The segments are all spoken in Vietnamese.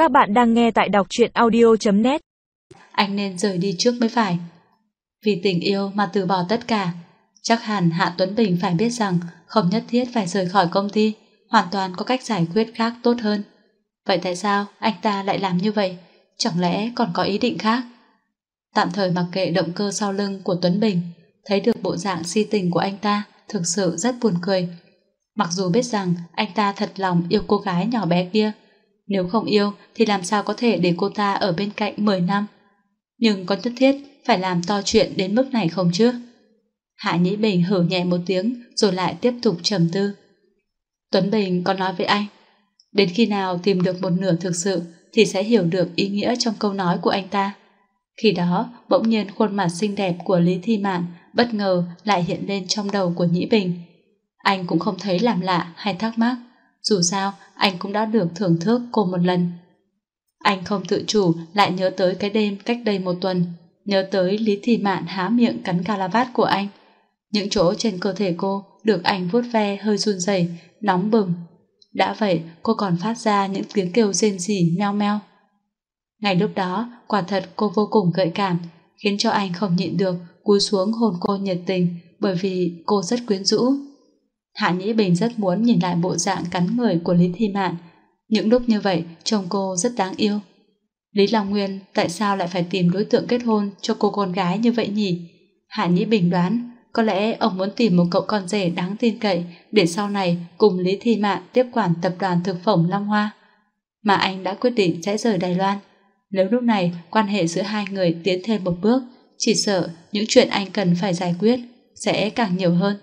Các bạn đang nghe tại đọc truyện audio.net. Anh nên rời đi trước mới phải. Vì tình yêu mà từ bỏ tất cả. Chắc hẳn Hạ Tuấn Bình phải biết rằng không nhất thiết phải rời khỏi công ty, hoàn toàn có cách giải quyết khác tốt hơn. Vậy tại sao anh ta lại làm như vậy? Chẳng lẽ còn có ý định khác? Tạm thời mặc kệ động cơ sau lưng của Tuấn Bình, thấy được bộ dạng si tình của anh ta thực sự rất buồn cười. Mặc dù biết rằng anh ta thật lòng yêu cô gái nhỏ bé kia, nếu không yêu thì làm sao có thể để cô ta ở bên cạnh 10 năm. Nhưng có nhất thiết phải làm to chuyện đến mức này không chứ? Hạ Nhĩ Bình hử nhẹ một tiếng rồi lại tiếp tục trầm tư. Tuấn Bình có nói với anh, đến khi nào tìm được một nửa thực sự thì sẽ hiểu được ý nghĩa trong câu nói của anh ta. Khi đó bỗng nhiên khuôn mặt xinh đẹp của Lý Thi Mạn bất ngờ lại hiện lên trong đầu của Nhĩ Bình. Anh cũng không thấy làm lạ hay thắc mắc, dù sao anh cũng đã được thưởng thức cô một lần. Anh không tự chủ lại nhớ tới cái đêm cách đây một tuần, nhớ tới Lý Thi Mạn há miệng cắn cà la vát của anh. Những chỗ trên cơ thể cô được anh vuốt ve hơi run rẩy, nóng bừng. Đã vậy cô còn phát ra những tiếng kêu rên rỉ meo meo. Ngay lúc đó quả thật cô vô cùng gợi cảm, khiến cho anh không nhịn được cúi xuống hôn cô nhiệt tình, bởi vì cô rất quyến rũ. Hạ Nhĩ Bình rất muốn nhìn lại bộ dạng cắn người của Lý Thi Mạn. Những lúc như vậy trông cô rất đáng yêu. Lý Long Nguyên tại sao lại phải tìm đối tượng kết hôn cho cô con gái như vậy nhỉ? Hạ Nhĩ Bình đoán có lẽ ông muốn tìm một cậu con rể đáng tin cậy để sau này cùng Lý Thi Mạn tiếp quản tập đoàn thực phẩm Long Hoa. Mà anh đã quyết định sẽ rời Đài Loan. Nếu lúc này quan hệ giữa hai người tiến thêm một bước, chỉ sợ những chuyện anh cần phải giải quyết sẽ càng nhiều hơn.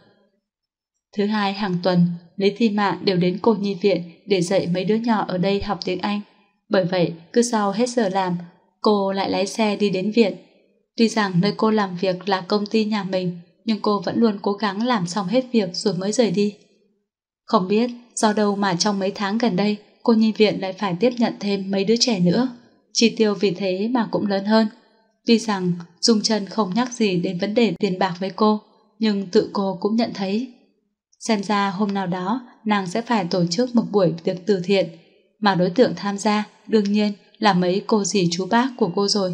Thứ hai hàng tuần, Lý Thi Mạn đều đến cô nhi viện để dạy mấy đứa nhỏ ở đây học tiếng Anh. Bởi vậy, cứ sau hết giờ làm, cô lại lái xe đi đến viện. Tuy rằng nơi cô làm việc là công ty nhà mình, nhưng cô vẫn luôn cố gắng làm xong hết việc rồi mới rời đi. Không biết do đâu mà trong mấy tháng gần đây, cô nhi viện lại phải tiếp nhận thêm mấy đứa trẻ nữa. Chi tiêu vì thế mà cũng lớn hơn. Tuy rằng Dung Chân không nhắc gì đến vấn đề tiền bạc với cô, nhưng tự cô cũng nhận thấy. Xem ra hôm nào đó nàng sẽ phải tổ chức một buổi tiệc từ thiện, mà đối tượng tham gia đương nhiên là mấy cô dì chú bác của cô rồi.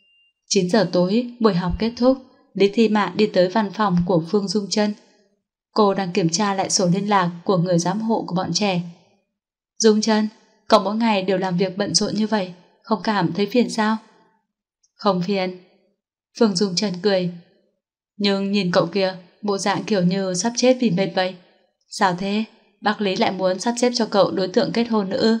9 giờ tối, buổi học kết thúc, Lý Thi Mạn đi tới văn phòng của Phương Dung Chân. Cô đang kiểm tra lại sổ liên lạc của người giám hộ của bọn trẻ. Dung Chân, cậu mỗi ngày đều làm việc bận rộn như vậy, không cảm thấy phiền sao? Không phiền. Phương Dung Chân cười. Nhưng nhìn cậu kìa, bộ dạng kiểu như sắp chết vì mệt vậy. Sao thế? Bác Lý lại muốn sắp xếp cho cậu đối tượng kết hôn nữa ư?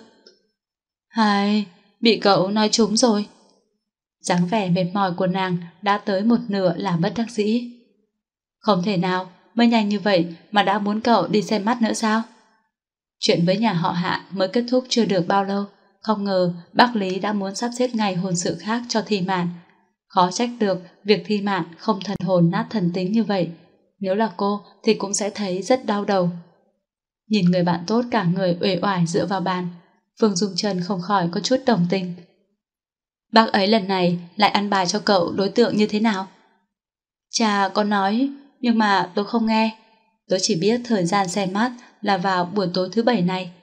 Hay, bị cậu nói trúng rồi. Dáng vẻ mệt mỏi của nàng đã tới một nửa là bất đắc dĩ. Không thể nào, mới nhanh như vậy mà đã muốn cậu đi xem mắt nữa sao? Chuyện với nhà họ Hạ mới kết thúc chưa được bao lâu, không ngờ bác Lý đã muốn sắp xếp ngày hôn sự khác cho Thi Mạn. Khó trách được việc Thi Mạn không thần hồn nát thần tính như vậy. Nếu là cô thì cũng sẽ thấy rất đau đầu. Nhìn người bạn tốt cả người uể oải dựa vào bàn, Phương Dung Chân không khỏi có chút đồng tình. Bác ấy lần này lại ăn bài cho cậu đối tượng như thế nào? Cha có nói, nhưng mà tôi không nghe. Tôi chỉ biết thời gian xem mắt là vào buổi tối thứ Bảy này.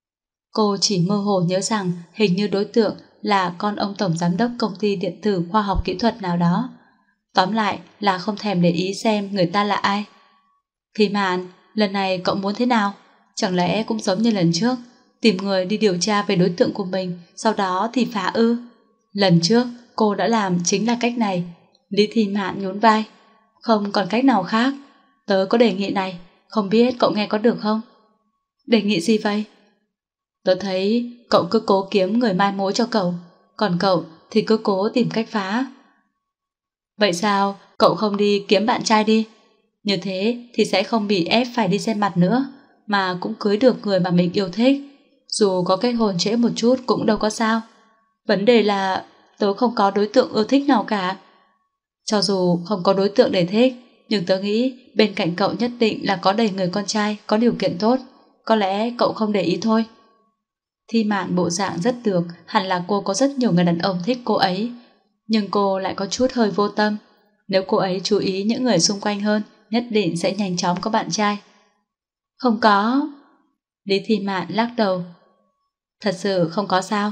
Cô chỉ mơ hồ nhớ rằng hình như đối tượng là con ông tổng giám đốc công ty điện tử khoa học kỹ thuật nào đó. Tóm lại là không thèm để ý xem người ta là ai. Thi Mạn, lần này cậu muốn thế nào? Chẳng lẽ cũng giống như lần trước, tìm người đi điều tra về đối tượng của mình, sau đó thì phá ư? Lần trước cô đã làm chính là cách này. Lý Thi Mạn nhún vai. Không còn cách nào khác. Tớ có đề nghị này, không biết cậu nghe có được không? Đề nghị gì vậy? Tớ thấy cậu cứ cố kiếm người mai mối cho cậu, còn cậu thì cứ cố tìm cách phá. Vậy sao cậu không đi kiếm bạn trai đi? Như thế thì sẽ không bị ép phải đi xem mặt nữa, mà cũng cưới được người mà mình yêu thích. Dù có kết hôn trễ một chút cũng đâu có sao. Vấn đề là tớ không có đối tượng ưa thích nào cả. Cho dù không có đối tượng để thích, nhưng tớ nghĩ bên cạnh cậu nhất định là có đầy người con trai có điều kiện tốt. Có lẽ cậu không để ý thôi. Thi Mạn bộ dạng rất được, hẳn là cô có rất nhiều người đàn ông thích cô ấy. Nhưng cô lại có chút hơi vô tâm. Nếu cô ấy chú ý những người xung quanh hơn, nhất định sẽ nhanh chóng có bạn trai. Không có. Lý Thi Mạn lắc đầu. Thật sự không có sao?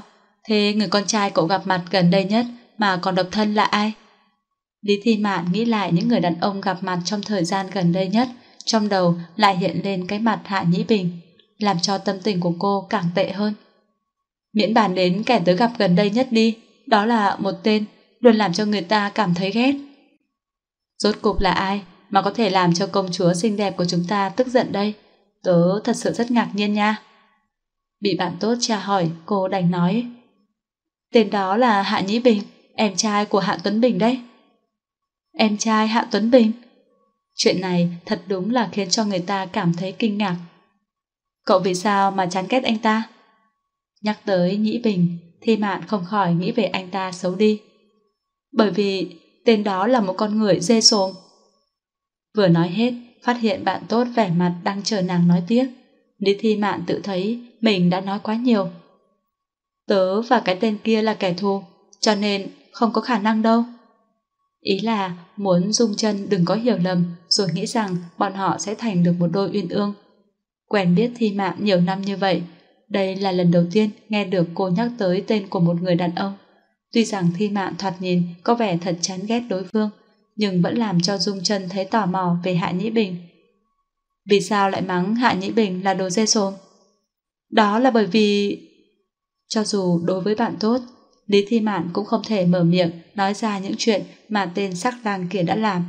Thế người con trai cậu gặp mặt gần đây nhất mà còn độc thân là ai? Lý Thi Mạn nghĩ lại những người đàn ông gặp mặt trong thời gian gần đây nhất, trong đầu lại hiện lên cái mặt Hạ Nhĩ Bình, làm cho tâm tình của cô càng tệ hơn. Miễn bàn đến kẻ tớ gặp gần đây nhất đi, đó là một tên luôn làm cho người ta cảm thấy ghét. Rốt cục là ai mà có thể làm cho công chúa xinh đẹp của chúng ta tức giận đây? Tớ thật sự rất ngạc nhiên nha. Bị bạn tốt tra hỏi, cô đành nói: tên đó là Hạ Nhĩ Bình, em trai của Hạ Tuấn Bình đấy. Em trai Hạ Tuấn Bình? Chuyện này thật đúng là khiến cho người ta cảm thấy kinh ngạc. Cậu vì sao mà chán ghét anh ta? Nhắc tới Nhĩ Bình, Thi Mạn không khỏi nghĩ về anh ta xấu đi. Bởi vì tên đó là một con người dê sồm. Vừa nói hết, phát hiện bạn tốt vẻ mặt đang chờ nàng nói tiếp. Lý Thi Mạn tự thấy mình đã nói quá nhiều. Tớ và cái tên kia là kẻ thù, cho nên không có khả năng đâu. Ý là muốn Dung Chân đừng có hiểu lầm rồi nghĩ rằng bọn họ sẽ thành được một đôi uyên ương. Quen biết Thi Mạn nhiều năm như vậy, đây là lần đầu tiên nghe được cô nhắc tới tên của một người đàn ông. Tuy rằng Thi Mạn thoạt nhìn có vẻ thật chán ghét đối phương, nhưng vẫn làm cho Dung Chân thấy tò mò về Hạ Nhĩ Bình. Vì sao lại mắng Hạ Nhĩ Bình là đồ dê sồm? Đó là bởi vì... Cho dù đối với bạn tốt, Lý Thi Mạn cũng không thể mở miệng nói ra những chuyện mà tên sắc lang kia đã làm.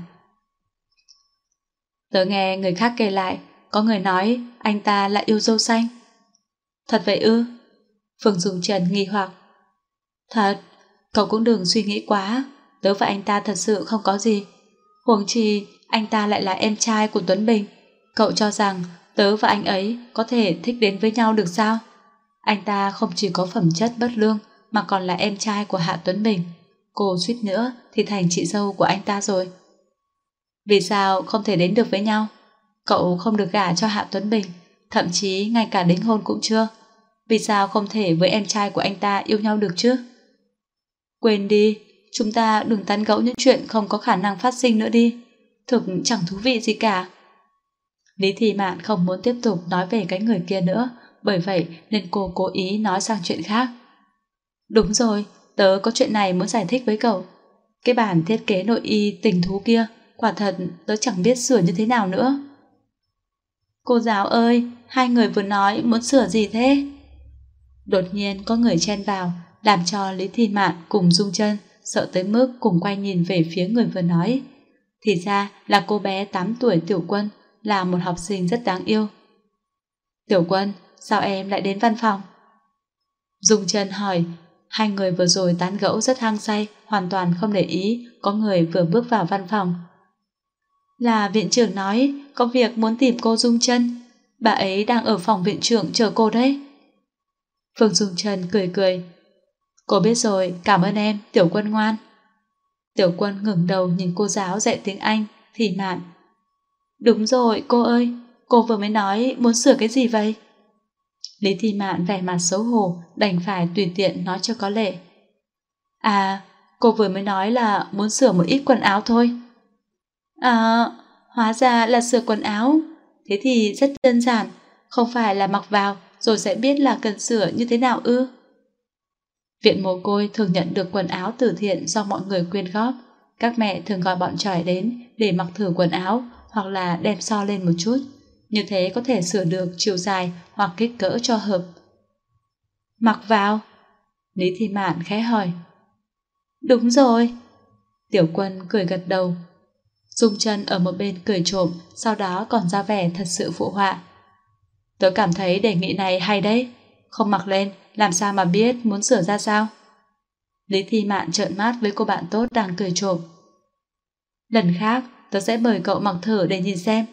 Tớ nghe người khác kể lại, có người nói anh ta lại yêu dâu xanh. Thật vậy ư? Phương Dung Trần nghi hoặc. Thật, cậu cũng đừng suy nghĩ quá, tớ và anh ta thật sự không có gì. Huống chi anh ta lại là em trai của Tuấn Bình. Cậu cho rằng tớ và anh ấy có thể thích đến với nhau được sao? Anh ta không chỉ có phẩm chất bất lương mà còn là em trai của Hạ Tuấn Bình. Cô suýt nữa thì thành chị dâu của anh ta rồi. Vì sao không thể đến được với nhau? Cậu không được gả cho Hạ Tuấn Bình, thậm chí ngay cả đính hôn cũng chưa. Vì sao không thể với em trai của anh ta yêu nhau được chứ? Quên đi, chúng ta đừng tán gẫu những chuyện không có khả năng phát sinh nữa đi. Thực chẳng thú vị gì cả. Lý Thi Mạn không muốn tiếp tục nói về cái người kia nữa, bởi vậy nên cô cố ý nói sang chuyện khác. Đúng rồi, tớ có chuyện này muốn giải thích với cậu. Cái bản thiết kế nội y tình thú kia, quả thật tớ chẳng biết sửa như thế nào nữa. Cô giáo ơi, hai người vừa nói muốn sửa gì thế? Đột nhiên có người chen vào, làm cho Lý Thi Mạn cùng Dung Chân sợ tới mức cùng quay nhìn về phía người vừa nói. Thì ra là cô bé 8 tuổi Tiểu Quân, là một học sinh rất đáng yêu. Tiểu Quân, sao em lại đến văn phòng? Dung Chân hỏi. Hai người vừa rồi tán gẫu rất hăng say, hoàn toàn không để ý có người vừa bước vào văn phòng. Là viện trưởng nói có việc muốn tìm cô Dung Chân. Bà ấy đang ở phòng viện trưởng chờ cô đấy. Phương Dung Chân cười cười. Cô biết rồi, cảm ơn em, Tiểu Quân ngoan. Tiểu Quân ngẩng đầu nhìn cô giáo dạy tiếng Anh, Thi Mạn. Đúng rồi, cô ơi, cô vừa mới nói muốn sửa cái gì vậy? Lý Thi Mạn vẻ mặt xấu hổ, đành phải tùy tiện nói cho có lệ. À, cô vừa mới nói là muốn sửa một ít quần áo thôi. À, hóa ra là sửa quần áo. Thế thì rất đơn giản, không phải là mặc vào rồi sẽ biết là cần sửa như thế nào ư? Viện mồ côi thường nhận được quần áo từ thiện do mọi người quyên góp. Các mẹ thường gọi bọn tròi đến để mặc thử quần áo hoặc là đem so lên một chút. Như thế có thể sửa được chiều dài hoặc kích cỡ cho hợp. Mặc vào? Lý Thi Mạn khẽ hỏi. Đúng rồi. Tiểu Quân cười gật đầu. Dung Chân ở một bên cười trộm, sau đó còn ra vẻ thật sự phụ họa. Tớ cảm thấy đề nghị này hay đấy. Không mặc lên, làm sao mà biết muốn sửa ra sao? Lý Thi Mạn trợn mắt với cô bạn tốt đang cười trộm. Lần khác, tớ sẽ mời cậu mặc thử để nhìn xem.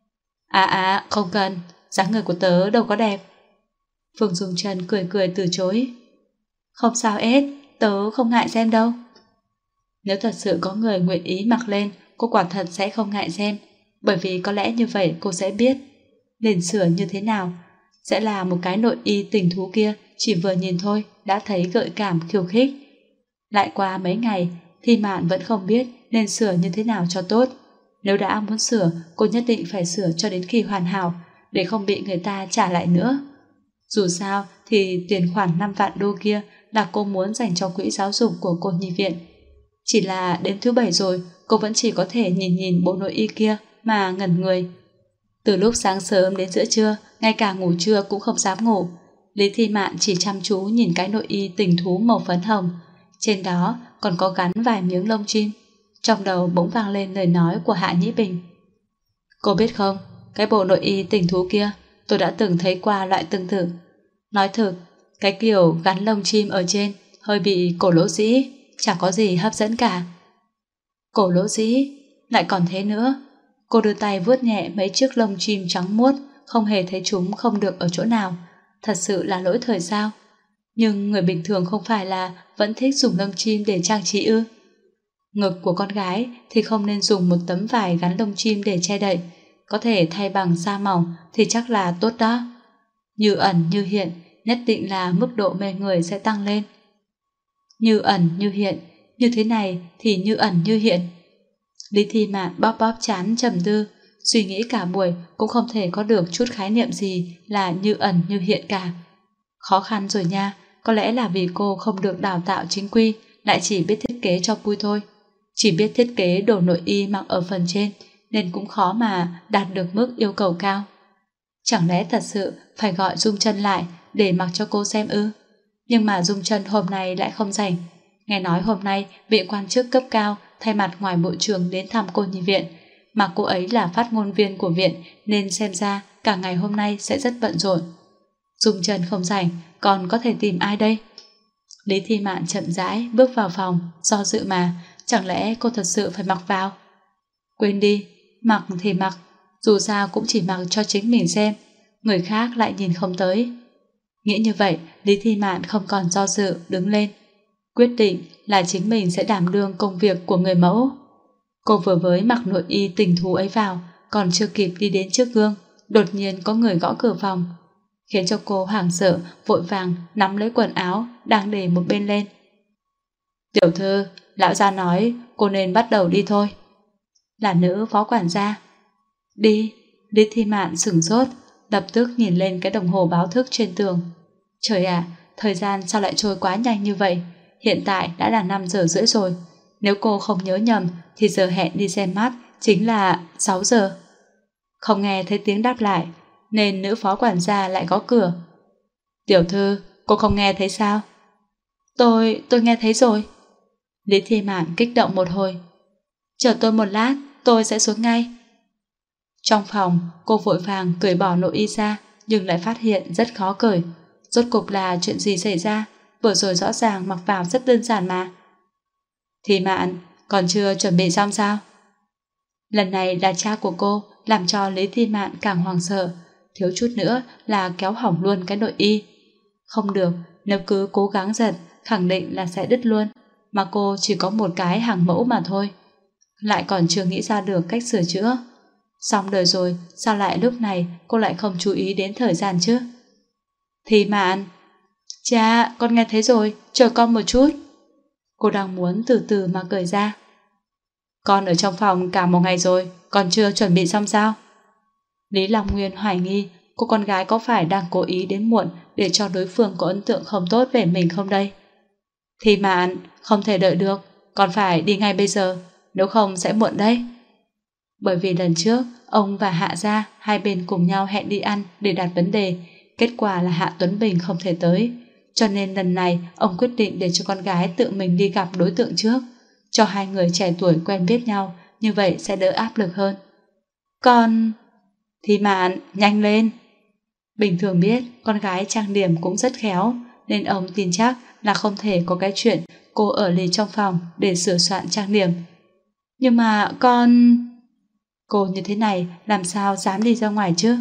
Không cần, dáng người của tớ đâu có đẹp. Phương Dung Chân cười cười từ chối. Không sao hết, tớ không ngại xem đâu. Nếu thật sự có người nguyện ý mặc lên, cô quả thật sẽ không ngại xem, bởi vì có lẽ như vậy cô sẽ biết nên sửa như thế nào. Sẽ là một cái nội y tình thú kia, chỉ vừa nhìn thôi đã thấy gợi cảm khiêu khích. Lại qua mấy ngày, Thi Mạn vẫn không biết nên sửa như thế nào cho tốt. Nếu đã muốn sửa, cô nhất định phải sửa cho đến khi hoàn hảo, để không bị người ta trả lại nữa. Dù sao thì tiền khoản 5 vạn đô kia là cô muốn dành cho quỹ giáo dục của cô nhi viện. Chỉ là đến thứ 7 rồi, cô vẫn chỉ có thể nhìn bộ nội y kia mà ngẩn người. Từ lúc sáng sớm đến giữa trưa, ngay cả ngủ trưa cũng không dám ngủ. Lý Thi Mạn chỉ chăm chú nhìn cái nội y tình thú màu phấn hồng. Trên đó còn có gắn vài miếng lông chim. Trong đầu bỗng vang lên lời nói của Hạ Nhĩ Bình. Cô biết không, cái bộ nội y tình thú kia tôi đã từng thấy qua loại tương tự. Nói thực, cái kiểu gắn lông chim ở trên hơi bị cổ lỗ dĩ, chẳng có gì hấp dẫn cả. Cổ lỗ dĩ, lại còn thế nữa. Cô đưa tay vuốt nhẹ mấy chiếc lông chim trắng muốt, không hề thấy chúng không được ở chỗ nào. Thật sự là lỗi thời sao? Nhưng người bình thường không phải là vẫn thích dùng lông chim để trang trí ư? Ngực của con gái thì không nên dùng một tấm vải gắn lông chim để che đậy, có thể thay bằng da mỏng thì chắc là tốt đó. Như ẩn như hiện, nhất định là mức độ mê người sẽ tăng lên. Như ẩn như hiện, như thế này thì như ẩn như hiện. Lý Thi Mạn bóp bóp trán trầm tư, suy nghĩ cả buổi cũng không thể có được chút khái niệm gì là như ẩn như hiện cả. Khó khăn rồi nha, có lẽ là vì cô không được đào tạo chính quy, lại chỉ biết thiết kế cho vui thôi. Chỉ biết thiết kế đồ nội y mặc ở phần trên, nên cũng khó mà đạt được mức yêu cầu cao. Chẳng lẽ thật sự phải gọi Dung Chân lại để mặc cho cô xem ư? Nhưng mà Dung Chân hôm nay lại không rảnh. Nghe nói hôm nay vị quan chức cấp cao thay mặt ngoài bộ trưởng đến thăm cô nhi viện, mà cô ấy là phát ngôn viên của viện nên xem ra cả ngày hôm nay sẽ rất bận rộn. Dung Chân không rảnh, còn có thể tìm ai đây? Lý Thi Mạn chậm rãi bước vào phòng, do dự mà, chẳng lẽ cô thật sự phải mặc vào? Quên đi, mặc thì mặc, dù sao cũng chỉ mặc cho chính mình xem, người khác lại nhìn không tới. Nghĩ như vậy, Lý Thi Mạn không còn do dự, đứng lên. Quyết định là chính mình sẽ đảm đương công việc của người mẫu. Cô vừa mới mặc nội y tình thú ấy vào, còn chưa kịp đi đến trước gương, đột nhiên có người gõ cửa phòng, khiến cho cô hoảng sợ, vội vàng nắm lấy quần áo đang để một bên lên. Tiểu thư, lão gia nói cô nên bắt đầu đi thôi. Là nữ phó quản gia. Đi. Lý Thi Mạn sửng sốt, lập tức nhìn lên cái đồng hồ báo thức trên tường. Trời ạ, thời gian sao lại trôi quá nhanh như vậy? Hiện tại đã là 5 giờ rưỡi rồi. Nếu cô không nhớ nhầm thì giờ hẹn đi xem mắt chính là 6 giờ. Không nghe thấy tiếng đáp lại, nên nữ phó quản gia lại gõ cửa. Tiểu thư, cô không nghe thấy sao? Tôi nghe thấy rồi. Lý Thi Mạn kích động một hồi. Chờ tôi một lát, tôi sẽ xuống ngay. Trong phòng, cô vội vàng cởi bỏ nội y ra, nhưng lại phát hiện rất khó cởi. Rốt cục là chuyện gì xảy ra? Vừa rồi rõ ràng mặc vào rất đơn giản mà. Thi Mạn, còn chưa chuẩn bị xong sao? Lần này là cha của cô làm cho Lý Thi Mạn càng hoảng sợ, thiếu chút nữa là kéo hỏng luôn cái nội y. Không được, nếu cứ cố gắng giật, khẳng định là sẽ đứt luôn, mà cô chỉ có một cái hàng mẫu mà thôi. Lại còn chưa nghĩ ra được cách sửa chữa. Xong đời rồi, sao lại lúc này cô lại không chú ý đến thời gian chứ? Thi Mạn, cha, con nghe thấy rồi, chờ con một chút. Cô đang muốn từ từ mà cởi ra. Con ở trong phòng cả một ngày rồi, còn chưa chuẩn bị xong sao? Lý Long Nguyên hoài nghi cô con gái có phải đang cố ý đến muộn để cho đối phương có ấn tượng không tốt về mình không đây? Thi Mạn, không thể đợi được, còn phải đi ngay bây giờ, nếu không sẽ muộn đấy. Bởi vì lần trước ông và Hạ gia hai bên cùng nhau hẹn đi ăn để đặt vấn đề, kết quả là Hạ Tuấn Bình không thể tới, cho nên lần này ông quyết định để cho con gái tự mình đi gặp đối tượng trước, cho hai người trẻ tuổi quen biết nhau, như vậy sẽ đỡ áp lực hơn. Con... Thi Mạn, nhanh lên. Bình thường biết con gái trang điểm cũng rất khéo, nên ông tin chắc là không thể có cái chuyện cô ở lì trong phòng để sửa soạn trang điểm. Nhưng mà con... Cô như thế này làm sao dám đi ra ngoài chứ?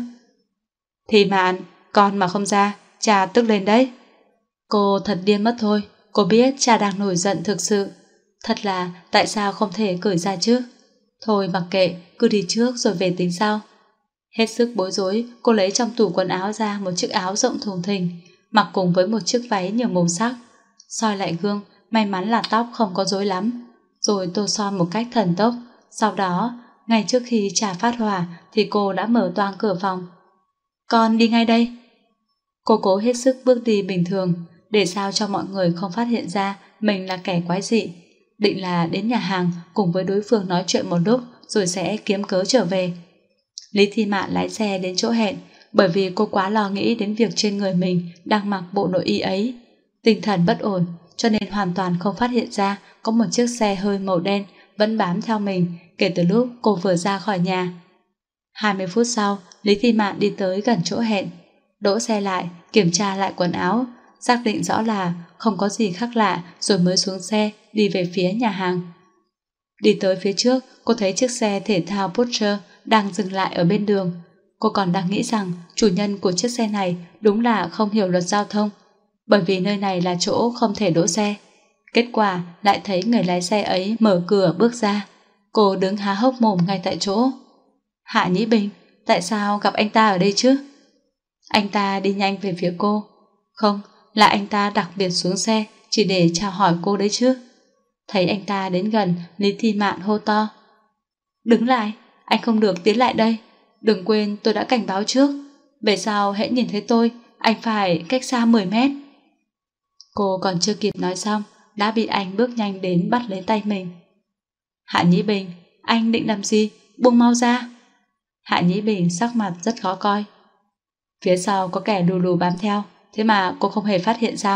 Thi Mạn, con mà không ra, cha tức lên đấy. Cô thật điên mất thôi, cô biết cha đang nổi giận thực sự. Thật là tại sao không thể cởi ra chứ? Thôi mặc kệ, cứ đi trước rồi về tính sau. Hết sức bối rối, cô lấy trong tủ quần áo ra một chiếc áo rộng thùng thình, mặc cùng với một chiếc váy nhiều màu sắc. Soi lại gương, may mắn là tóc không có rối lắm, rồi tô son một cách thần tốc. Sau đó, ngay trước khi trà phát hỏa thì cô đã mở toang cửa phòng. Con đi ngay đây. Cô cố hết sức bước đi bình thường, để sao cho mọi người không phát hiện ra mình là kẻ quái dị. Định là đến nhà hàng cùng với đối phương nói chuyện một lúc rồi sẽ kiếm cớ trở về. Lý Thi Mạn lái xe đến chỗ hẹn, bởi vì cô quá lo nghĩ đến việc trên người mình đang mặc bộ nội y ấy. Tinh thần bất ổn, cho nên hoàn toàn không phát hiện ra có một chiếc xe hơi màu đen vẫn bám theo mình kể từ lúc cô vừa ra khỏi nhà. 20 phút sau, Lý Thi Mạn đi tới gần chỗ hẹn, đỗ xe lại, kiểm tra lại quần áo, xác định rõ là không có gì khác lạ rồi mới xuống xe đi về phía nhà hàng. Đi tới phía trước, cô thấy chiếc xe thể thao Porsche đang dừng lại ở bên đường. Cô còn đang nghĩ rằng chủ nhân của chiếc xe này đúng là không hiểu luật giao thông, bởi vì nơi này là chỗ không thể đỗ xe. Kết quả lại thấy người lái xe ấy mở cửa bước ra. Cô đứng há hốc mồm ngay tại chỗ. Hạ Nhĩ Bình, tại sao gặp anh ta ở đây chứ? Anh ta đi nhanh về phía cô. Không, là anh ta đặc biệt xuống xe chỉ để chào hỏi cô đấy chứ. Thấy anh ta đến gần, Lý Thi Mạn hô to. Đứng lại, anh không được tiến lại đây. Đừng quên tôi đã cảnh báo trước. Về sau hễ nhìn thấy tôi, anh phải cách xa 10 mét. Cô còn chưa kịp nói xong, đã bị anh bước nhanh đến bắt lấy tay mình. Hạ Nhĩ Bình, anh định làm gì? Buông mau ra. Hạ Nhĩ Bình sắc mặt rất khó coi. Phía sau có kẻ lù lù bám theo, thế mà cô không hề phát hiện sao?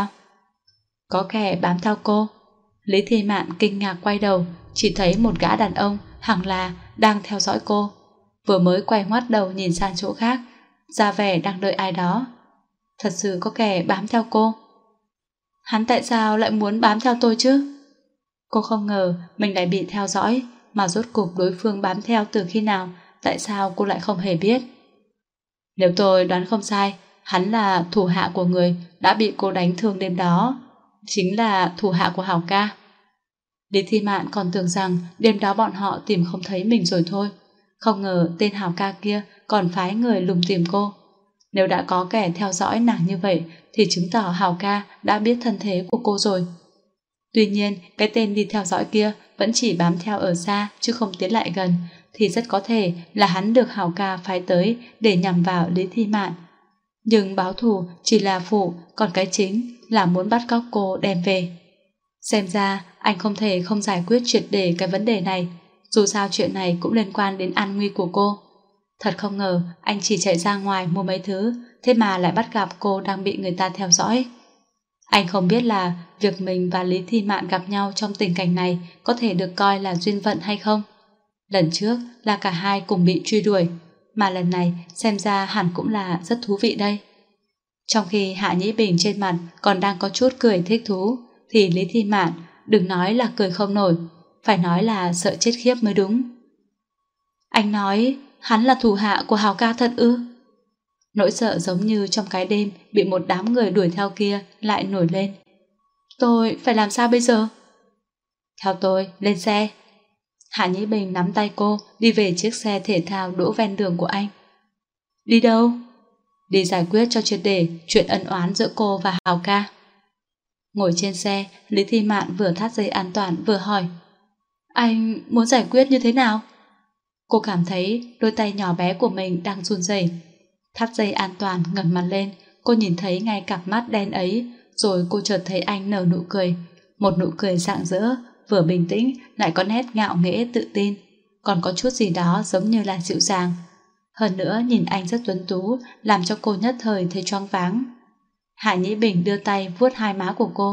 Có kẻ bám theo cô. Lý Thi Mạn kinh ngạc quay đầu, chỉ thấy một gã đàn ông hẳn là đang theo dõi cô. Vừa mới quay ngoắt đầu nhìn sang chỗ khác, ra vẻ đang đợi ai đó. Thật sự có kẻ bám theo cô. Hắn tại sao lại muốn bám theo tôi chứ? Cô không ngờ mình lại bị theo dõi, mà rốt cuộc đối phương bám theo từ khi nào, tại sao cô lại không hề biết. Nếu tôi đoán không sai, hắn là thủ hạ của người đã bị cô đánh thương đêm đó, chính là thủ hạ của Hào ca. Lý Thi Mạn còn tưởng rằng đêm đó bọn họ tìm không thấy mình rồi thôi, không ngờ tên Hào ca kia còn phái người lùng tìm cô. Nếu đã có kẻ theo dõi nàng như vậy thì chứng tỏ Hào ca đã biết thân thế của cô rồi. Tuy nhiên cái tên đi theo dõi kia vẫn chỉ bám theo ở xa chứ không tiến lại gần, thì rất có thể là hắn được Hào ca phái tới để nhằm vào Lý Thi Mạn. Nhưng báo thù chỉ là phụ, còn cái chính là muốn bắt cóc cô đem về. Xem ra anh không thể không giải quyết triệt để cái vấn đề này, dù sao chuyện này cũng liên quan đến an nguy của cô. Thật không ngờ anh chỉ chạy ra ngoài mua mấy thứ, thế mà lại bắt gặp cô đang bị người ta theo dõi. Anh không biết là việc mình và Lý Thi Mạn gặp nhau trong tình cảnh này có thể được coi là duyên phận hay không. Lần trước là cả hai cùng bị truy đuổi, mà lần này xem ra hẳn cũng là rất thú vị đây. Trong khi Hạ Nhĩ Bình trên mặt còn đang có chút cười thích thú, thì Lý Thi Mạn đừng nói là cười không nổi, phải nói là sợ chết khiếp mới đúng. Anh nói hắn là thủ hạ của Hào ca thật ư? Nỗi sợ giống như trong cái đêm bị một đám người đuổi theo kia lại nổi lên. Tôi phải làm sao bây giờ? Theo tôi, lên xe. Hạ Nhĩ Bình nắm tay cô đi về chiếc xe thể thao đỗ ven đường của anh. Đi đâu? Đi giải quyết cho triệt để chuyện ân oán giữa cô và Hào ca. Ngồi trên xe, Lý Thi Mạn vừa thắt dây an toàn vừa hỏi. Anh muốn giải quyết như thế nào? Cô cảm thấy đôi tay nhỏ bé của mình đang run rẩy. Thắt dây an toàn ngẩng mặt lên, cô nhìn thấy ngay cặp mắt đen ấy, rồi cô chợt thấy anh nở nụ cười. Một nụ cười rạng rỡ, vừa bình tĩnh lại có nét ngạo nghễ tự tin, còn có chút gì đó giống như là dịu dàng. Hơn nữa nhìn anh rất tuấn tú, làm cho cô nhất thời thấy choáng váng. Hạ Nhĩ Bình đưa tay vuốt hai má của cô.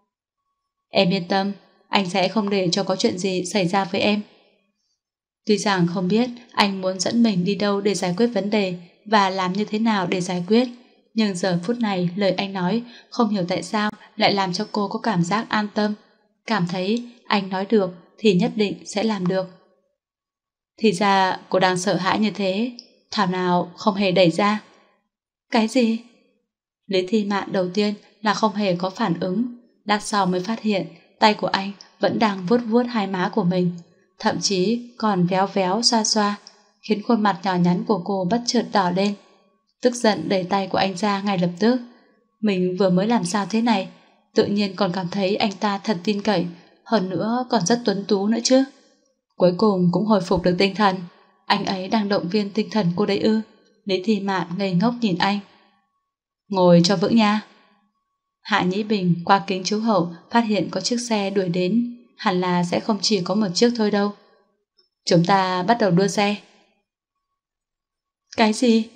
Em yên tâm, anh sẽ không để cho có chuyện gì xảy ra với em. Tuy rằng không biết anh muốn dẫn mình đi đâu để giải quyết vấn đề và làm như thế nào để giải quyết, nhưng giờ phút này lời anh nói không hiểu tại sao lại làm cho cô có cảm giác an tâm, cảm thấy anh nói được thì nhất định sẽ làm được. Thì ra cô đang sợ hãi như thế, thảo nào không hề đẩy ra. Cái gì? Lý Thi Mạn đầu tiên là không hề có phản ứng, đằng sau mới phát hiện tay của anh vẫn đang vuốt vuốt hai má của mình, thậm chí còn véo véo xoa xoa, khiến khuôn mặt nhỏ nhắn của cô bất chợt đỏ lên. Tức giận đẩy tay của anh ra ngay lập tức. Mình vừa mới làm sao thế này, tự nhiên còn cảm thấy anh ta thật tin cậy, hơn nữa còn rất tuấn tú nữa chứ. Cuối cùng cũng hồi phục được tinh thần. Anh ấy đang động viên tinh thần cô đấy ư? Lý Thi Mạn ngây ngốc nhìn anh. Ngồi cho vững nha. Hạ Nhĩ Bình qua kính chiếu hậu phát hiện có chiếc xe đuổi đến, hẳn là sẽ không chỉ có một chiếc thôi đâu. Chúng ta bắt đầu đua xe. Cái gì?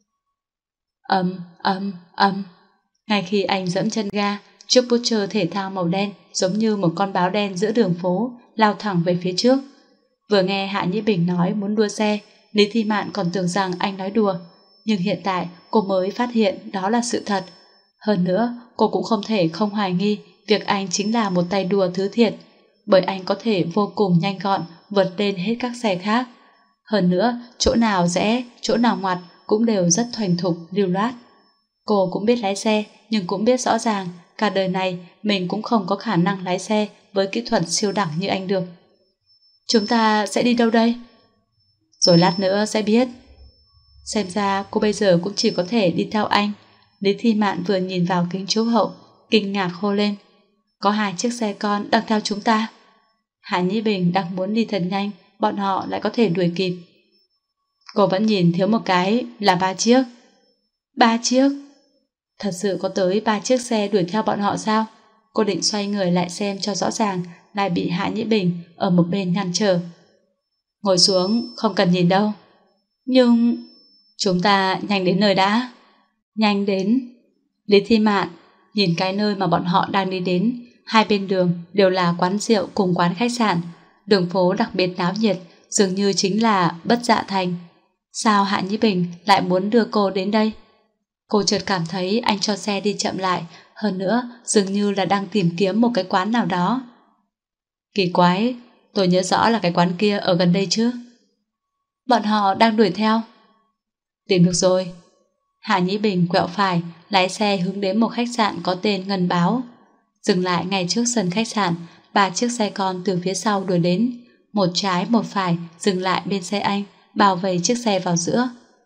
Ầm. Ngay khi anh dẫm chân ga, chiếc Porsche thể thao màu đen giống như một con báo đen giữa đường phố lao thẳng về phía trước. Vừa nghe Hạ Nhĩ Bình nói muốn đua xe, Lý Thi Mạn còn tưởng rằng anh nói đùa, nhưng hiện tại cô mới phát hiện đó là sự thật. Hơn nữa, cô cũng không thể không hoài nghi việc anh chính là một tay đua thứ thiệt, bởi anh có thể vô cùng nhanh gọn vượt lên hết các xe khác. Hơn nữa, chỗ nào rẽ, chỗ nào ngoặt cũng đều rất thuần thục, lưu loát. Cô cũng biết lái xe, nhưng cũng biết rõ ràng cả đời này mình cũng không có khả năng lái xe với kỹ thuật siêu đẳng như anh được. Chúng ta sẽ đi đâu đây? Rồi lát nữa sẽ biết. Xem ra cô bây giờ cũng chỉ có thể đi theo anh. Lý Thi Mạn vừa nhìn vào kính chiếu hậu, kinh ngạc hô lên. Có 2 chiếc xe con đang theo chúng ta. Hạ Nhĩ Bình đang muốn đi thật nhanh, bọn họ lại có thể đuổi kịp. Cô vẫn nhìn thiếu một cái là 3 chiếc. 3 chiếc? Thật sự có tới 3 chiếc xe đuổi theo bọn họ sao? Cô định xoay người lại xem cho rõ ràng, lại bị Hạ Nhĩ Bình ở một bên ngăn trở. Ngồi xuống, không cần nhìn đâu. Nhưng... chúng ta nhanh đến nơi đã. Nhanh đến. Lý Thi Mạn nhìn cái nơi mà bọn họ đang đi đến. Hai bên đường đều là quán rượu cùng quán khách sạn. Đường phố đặc biệt náo nhiệt, dường như chính là Bất Dạ Thành. Sao Hạ Nhĩ Bình lại muốn đưa cô đến đây? Cô chợt cảm thấy anh cho xe đi chậm lại, hơn nữa dường như là đang tìm kiếm một cái quán nào đó. Kỳ quái, tôi nhớ rõ là cái quán kia ở gần đây chứ. Bọn họ đang đuổi theo. Tìm được rồi. Hạ Nhĩ Bình quẹo phải, lái xe hướng đến một khách sạn có tên Ngân Báo. Dừng lại ngay trước sân khách sạn, 3 chiếc xe con từ phía sau đuổi đến. Một trái một phải dừng lại bên xe anh, bao vây chiếc xe vào giữa.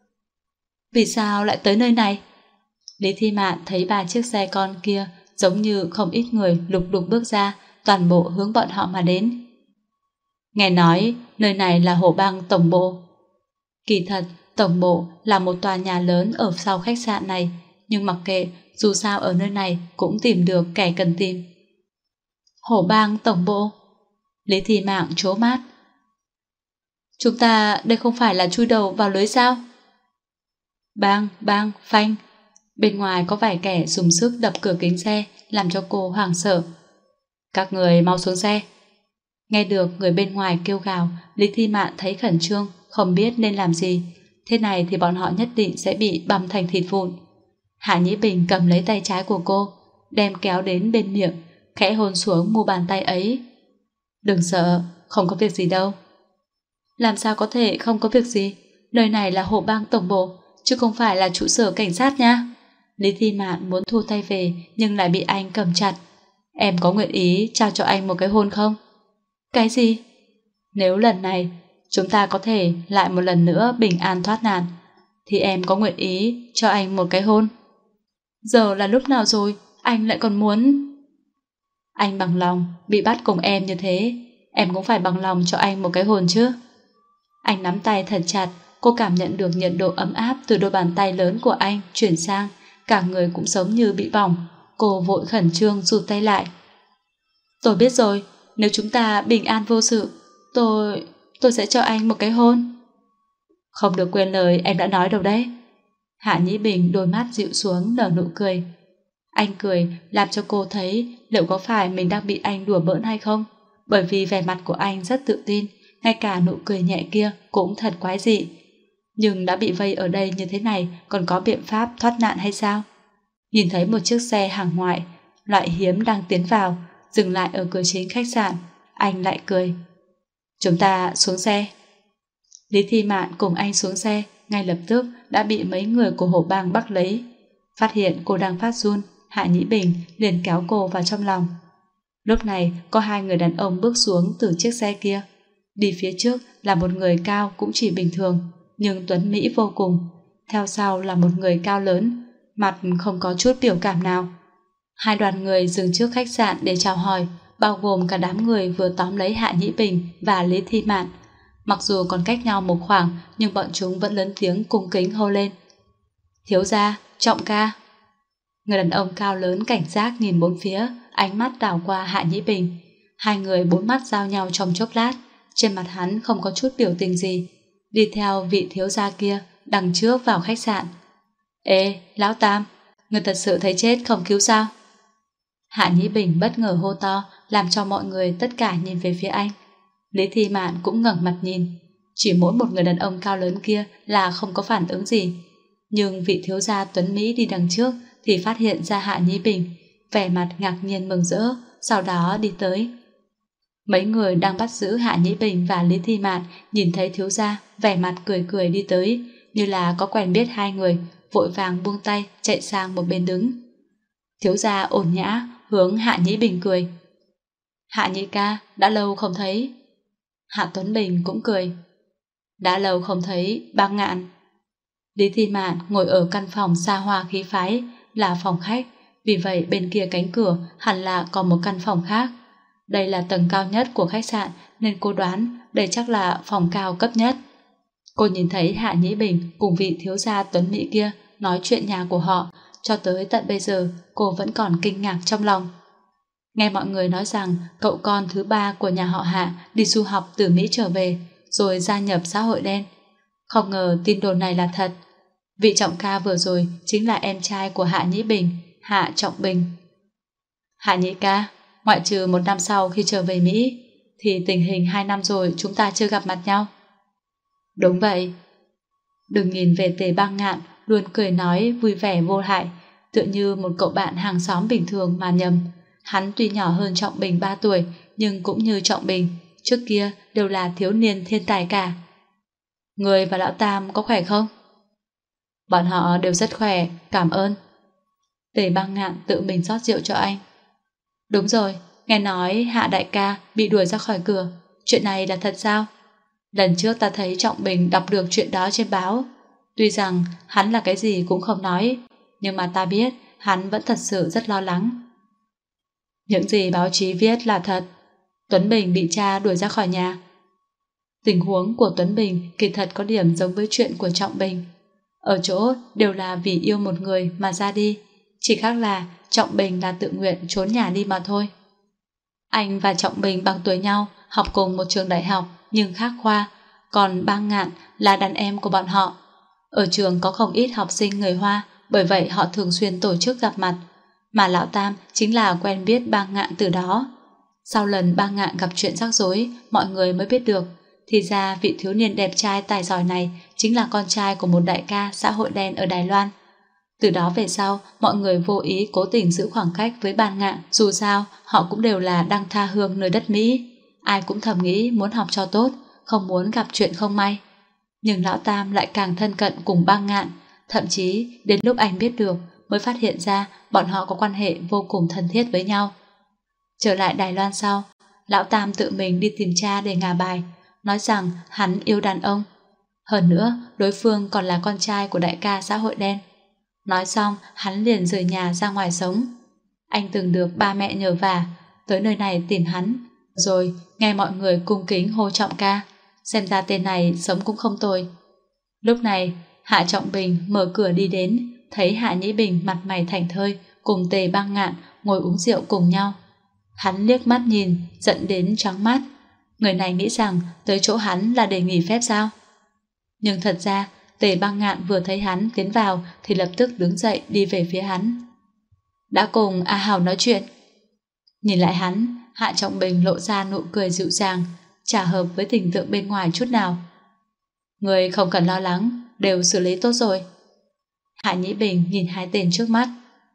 Vì sao lại tới nơi này? Lý Thi Mạn thấy 3 chiếc xe con kia giống như không ít người lục đục bước ra, toàn bộ hướng bọn họ mà đến. Nghe nói nơi này là Hổ Bang tổng bộ. Kỳ thật, tổng bộ là một tòa nhà lớn ở sau khách sạn này, nhưng mặc kệ, dù sao ở nơi này cũng tìm được kẻ cần tìm. Hổ Bang tổng bộ? Lý Thi Mạn trố mắt. Chúng ta đây không phải là chui đầu vào lưới sao? Bang, phanh. Bên ngoài có vài kẻ dùng sức đập cửa kính xe, làm cho cô hoảng sợ. Các người mau xuống xe. Nghe được người bên ngoài kêu gào, Lý Thi Mạn thấy khẩn trương, không biết nên làm gì. Thế này thì bọn họ nhất định sẽ bị băm thành thịt vụn. Hạ Nhĩ Bình cầm lấy tay trái của cô, đem kéo đến bên miệng, khẽ hôn xuống mu bàn tay ấy. Đừng sợ, không có việc gì đâu. Làm sao có thể không có việc gì? Nơi này là Hổ Bang tổng bộ, chứ không phải là trụ sở cảnh sát nha. Lý Thi Mạn muốn thu tay về, nhưng lại bị anh cầm chặt. Em có nguyện ý trao cho anh một cái hôn không? Cái gì? Nếu lần này chúng ta có thể lại một lần nữa bình an thoát nạn, thì em có nguyện ý cho anh một cái hôn. Giờ là lúc nào rồi, anh lại còn muốn... Anh bằng lòng bị bắt cùng em như thế, em cũng phải bằng lòng cho anh một cái hôn chứ. Anh nắm tay thật chặt, cô cảm nhận được nhiệt độ ấm áp từ đôi bàn tay lớn của anh chuyển sang, cả người cũng giống như bị bỏng. Cô vội khẩn trương rụt tay lại. Tôi biết rồi, nếu chúng ta bình an vô sự, tôi sẽ cho anh một cái hôn. Không được quên lời em đã nói đâu đấy. Hạ Nhĩ Bình đôi mắt dịu xuống nở nụ cười. Anh cười làm cho cô thấy liệu có phải mình đang bị anh đùa bỡn hay không, bởi vì vẻ mặt của anh rất tự tin, ngay cả nụ cười nhẹ kia cũng thật quái dị. Nhưng đã bị vây ở đây như thế này, còn có biện pháp thoát nạn hay sao? Nhìn thấy một chiếc xe hàng ngoại, loại hiếm đang tiến vào, dừng lại ở cửa chính khách sạn, anh lại cười. Chúng ta xuống xe. Lý Thi Mạn cùng anh xuống xe, ngay lập tức đã bị mấy người của Hổ Bang bắt lấy. Phát hiện cô đang phát run, Hạ Nhĩ Bình liền kéo cô vào trong lòng. Lúc này có 2 người đàn ông bước xuống từ chiếc xe kia. Đi phía trước là một người cao cũng chỉ bình thường, nhưng tuấn mỹ vô cùng. Theo sau là một người cao lớn, mặt không có chút biểu cảm nào. 2 đoàn người dừng trước khách sạn để chào hỏi, bao gồm cả đám người vừa tóm lấy Hạ Nhĩ Bình và Lý Thi Mạn. Mặc dù còn cách nhau một khoảng, nhưng bọn chúng vẫn lớn tiếng cung kính hô lên. Thiếu gia, Trọng ca. Người đàn ông cao lớn cảnh giác nhìn bốn phía, ánh mắt đảo qua Hạ Nhĩ Bình. Hai người bốn mắt giao nhau trong chốc lát, trên mặt hắn không có chút biểu tình gì, đi theo vị thiếu gia kia đằng trước vào khách sạn. Ê, Lão Tam, người thật sự thấy chết không cứu sao? Hạ Nhĩ Bình bất ngờ hô to, làm cho mọi người tất cả nhìn về phía anh. Lý Thi Mạn cũng ngẩng mặt nhìn, chỉ mỗi một người đàn ông cao lớn kia là không có phản ứng gì. Nhưng vị thiếu gia tuấn Mỹ đi đằng trước thì phát hiện ra Hạ Nhĩ Bình, vẻ mặt ngạc nhiên mừng rỡ, sau đó đi tới. Mấy người đang bắt giữ Hạ Nhĩ Bình và Lý Thi Mạn nhìn thấy thiếu gia vẻ mặt cười cười đi tới, như là có quen biết hai người, vội vàng buông tay chạy sang một bên đứng. Thiếu gia ổn nhã hướng Hạ Nhĩ Bình cười. Hạ Nhĩ ca, đã lâu không thấy. Hạ Tuấn Bình cũng cười. Đã lâu không thấy, Băng Ngạn. Lý Thi Mạn ngồi ở căn phòng xa hoa khí phái, là phòng khách, vì vậy bên kia cánh cửa hẳn là còn một căn phòng khác. Đây là tầng cao nhất của khách sạn nên cô đoán đây chắc là phòng cao cấp nhất. Cô nhìn thấy Hạ Nhĩ Bình cùng vị thiếu gia tuấn mỹ kia nói chuyện nhà của họ, cho tới tận bây giờ cô vẫn còn kinh ngạc trong lòng. Nghe mọi người nói rằng cậu con thứ ba của nhà họ Hạ đi du học từ Mỹ trở về, rồi gia nhập xã hội đen. Không ngờ tin đồn này là thật. Vị trọng ca vừa rồi chính là em trai của Hạ Nhĩ Bình, Hạ Trọng Bình. Hạ Nhĩ ca, ngoại trừ một năm sau khi trở về Mỹ, thì tình hình 2 năm rồi chúng ta chưa gặp mặt nhau. Đúng vậy. Đừng nhìn về Tề Băng Ngạn luôn cười nói vui vẻ vô hại, tựa như một cậu bạn hàng xóm bình thường mà nhầm. Hắn tuy nhỏ hơn Trọng Bình 3 tuổi, nhưng cũng như Trọng Bình, trước kia đều là thiếu niên thiên tài cả. Người và Lão Tam có khỏe không? Bọn họ đều rất khỏe, cảm ơn. Tề Băng Ngạn tự mình rót rượu cho anh. Đúng rồi, nghe nói Hạ đại ca bị đuổi ra khỏi cửa. Chuyện này là thật sao? Lần trước ta thấy Trọng Bình đọc được chuyện đó trên báo. Tuy rằng hắn là cái gì cũng không nói, nhưng mà ta biết hắn vẫn thật sự rất lo lắng. Những gì báo chí viết là thật. Tuấn Bình bị cha đuổi ra khỏi nhà. Tình huống của Tuấn Bình kỳ thật có điểm giống với chuyện của Trọng Bình. Ở chỗ đều là vì yêu một người mà ra đi, chỉ khác là Trọng Bình là tự nguyện trốn nhà đi mà thôi. Anh và Trọng Bình bằng tuổi nhau, học cùng một trường đại học nhưng khác khoa, còn Băng Ngạn là đàn em của bọn họ. Ở trường có không ít học sinh người Hoa, bởi vậy họ thường xuyên tổ chức gặp mặt, mà Lão Tam chính là quen biết Băng Ngạn từ đó. Sau lần Băng Ngạn gặp chuyện rắc rối, mọi người mới biết được, thì ra vị thiếu niên đẹp trai tài giỏi này chính là con trai của một đại ca xã hội đen ở Đài Loan. Từ đó về sau, mọi người vô ý cố tình giữ khoảng cách với Băng Ngạn, dù sao họ cũng đều là đăng tha hương nơi đất Mỹ. Ai cũng thầm nghĩ muốn học cho tốt, không muốn gặp chuyện không may. Nhưng Lão Tam lại càng thân cận cùng Băng Ngạn, thậm chí đến lúc anh biết được mới phát hiện ra bọn họ có quan hệ vô cùng thân thiết với nhau. Trở lại Đài Loan sau, Lão Tam tự mình đi tìm cha để ngả bài, nói rằng hắn yêu đàn ông. Hơn nữa, đối phương còn là con trai của đại ca xã hội đen. Nói xong, hắn liền rời nhà ra ngoài sống. Anh từng được ba mẹ nhờ vả, tới nơi này tìm hắn, rồi nghe mọi người cung kính hô Trọng ca. Xem ra tên này sống cũng không tồi. Lúc này, Hạ Trọng Bình mở cửa đi đến, thấy Hạ Nhĩ Bình mặt mày thảnh thơi cùng Tề Băng Ngạn ngồi uống rượu cùng nhau. Hắn liếc mắt nhìn, giận đến trắng mắt. Người này nghĩ rằng tới chỗ hắn là để nghỉ phép sao? Nhưng thật ra Tề Băng Ngạn vừa thấy hắn tiến vào thì lập tức đứng dậy đi về phía hắn. Đã cùng A Hào nói chuyện. Nhìn lại hắn, Hạ Trọng Bình lộ ra nụ cười dịu dàng, chả hợp với tình tượng bên ngoài chút nào. Người không cần lo lắng, đều xử lý tốt rồi. Hạ Nhĩ Bình nhìn hai tên trước mắt.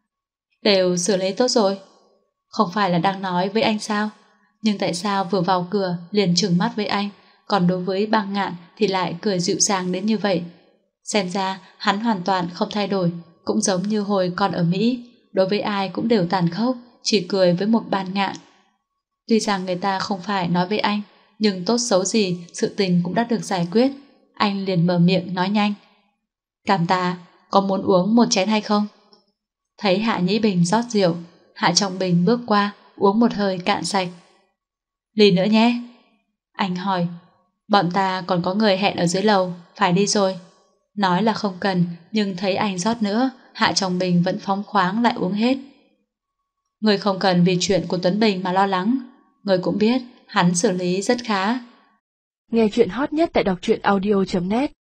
Đều xử lý tốt rồi? Không phải là đang nói với anh sao? Nhưng tại sao vừa vào cửa liền trừng mắt với anh, còn đối với Băng Ngạn thì lại cười dịu dàng đến như vậy? Xem ra hắn hoàn toàn không thay đổi, cũng giống như hồi còn ở Mỹ, đối với ai cũng đều tàn khốc, chỉ cười với một Băng Ngạn. Tuy rằng người ta không phải nói với anh, nhưng tốt xấu gì sự tình cũng đã được giải quyết. Anh liền mở miệng nói nhanh. Cảm tạ, có muốn uống một chén hay không? Thấy Hạ Nhĩ Bình rót rượu, Hạ Trọng Bình bước qua uống một hơi cạn sạch. Ly nữa nhé. Anh hỏi. Bọn ta còn có người hẹn ở dưới lầu, phải đi rồi. Nói là không cần, nhưng thấy anh rót nữa, Hạ chồng mình vẫn phóng khoáng lại uống hết. Người không cần vì chuyện của Tuấn Bình mà lo lắng. Người cũng biết hắn xử lý rất khá. Nghe chuyện hot nhất tại đọc truyện audio.net